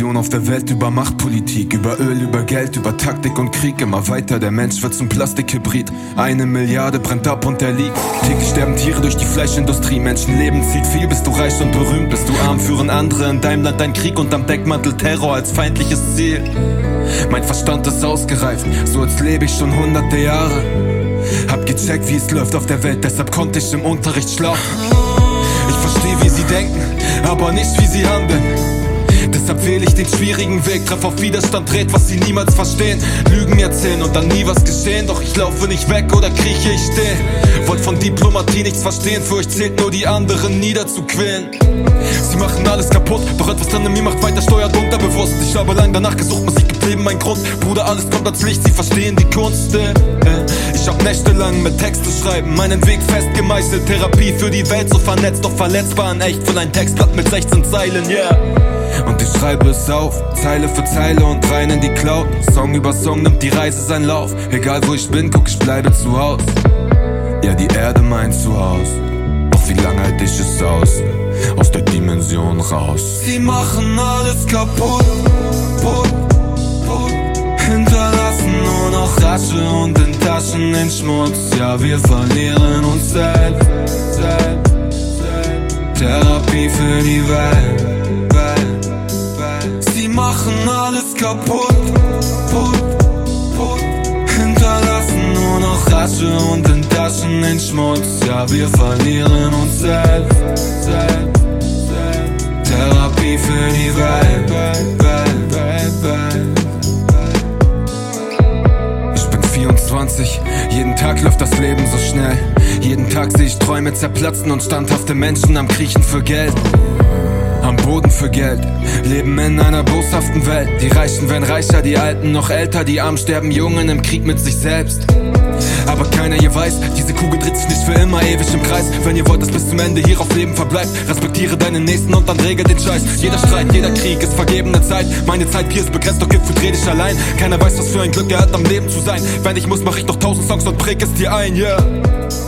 Vision auf der Welt über Machtpolitik, über Öl, über Geld, über Taktik und Krieg. Immer weiter, der Mensch wird zum Plastikhybrid. 1 Milliarde brennt ab und er liegt. Täglich sterben Tiere durch die Fleischindustrie. Menschenleben zieht viel, bist du reich und berühmt. Bist du arm, führen andere in deinem Land dein Krieg unterm Deckmantel Terror als feindliches Ziel. Mein Verstand ist ausgereift, so als lebe ich schon hunderte Jahre. Hab gecheckt, wie es läuft auf der Welt, deshalb konnte ich im Unterricht schlafen. Ich verstehe, wie sie denken, aber nicht, wie sie handeln. Deshalb wähle ich den schwierigen Weg, treff auf Widerstand, red, was sie niemals verstehen. Lügen erzählen und dann nie was geschehen, doch ich laufe nicht weg oder krieche, ich steh. Wollt von Diplomatie nichts verstehen, für euch zählt nur die anderen niederzuquälen. Sie machen alles kaputt, doch etwas drin in mir macht weiter, steuert unterbewusst. Ich habe lang danach gesucht, Musik gibt Leben mein Grund. Bruder, alles kommt ans Licht, sie verstehen die Kunst. Ich hab nächtelang mit Texte schreiben, meinen Weg fest gemeißelt. Therapie für die Welt, so vernetzt, doch verletzbar in echt. Von ein Textblatt mit 16 Zeilen, yeah. Und ich schreibe es auf, Zeile für Zeile und rein in die Cloud. Song über Song nimmt die Reise seinen Lauf. Egal wo ich bin, guck, ich bleibe zu Haus. Ja, die Erde mein Zuhause. Doch wie lang halt ich es aus der Dimension raus. Sie machen alles kaputt, hinterlassen nur noch Asche und in Taschen den Schmutz. Ja, wir verlieren uns selbst. Therapie für die Welt. Sie machen alles kaputt, hinterlassen nur noch Asche und in Taschen den Schmutz. Ja, wir verlieren uns selbst. Therapie für die Welt. Ich bin 24, jeden Tag läuft das Leben so schnell. Jeden Tag sehe ich Träume zerplatzen und standhafte Menschen am Kriechen für Geld. Am Boden für Geld, leben in einer boshaften Welt. Die Reichen werden reicher, die Alten noch älter. Die Armen sterben Jungen im Krieg mit sich selbst. Aber keiner hier weiß, diese Kugel dreht sich nicht für immer ewig im Kreis. Wenn ihr wollt, dass bis zum Ende hier auf Leben verbleibt, respektiere deinen Nächsten und dann regel den Scheiß. Jeder Streit, jeder Krieg ist vergebene Zeit. Meine Zeit hier ist begrenzt, doch Gift dreh dich allein. Keiner weiß, was für ein Glück er hat, am Leben zu sein. Wenn ich muss, mach ich noch 1000 Songs und präg es dir ein, yeah.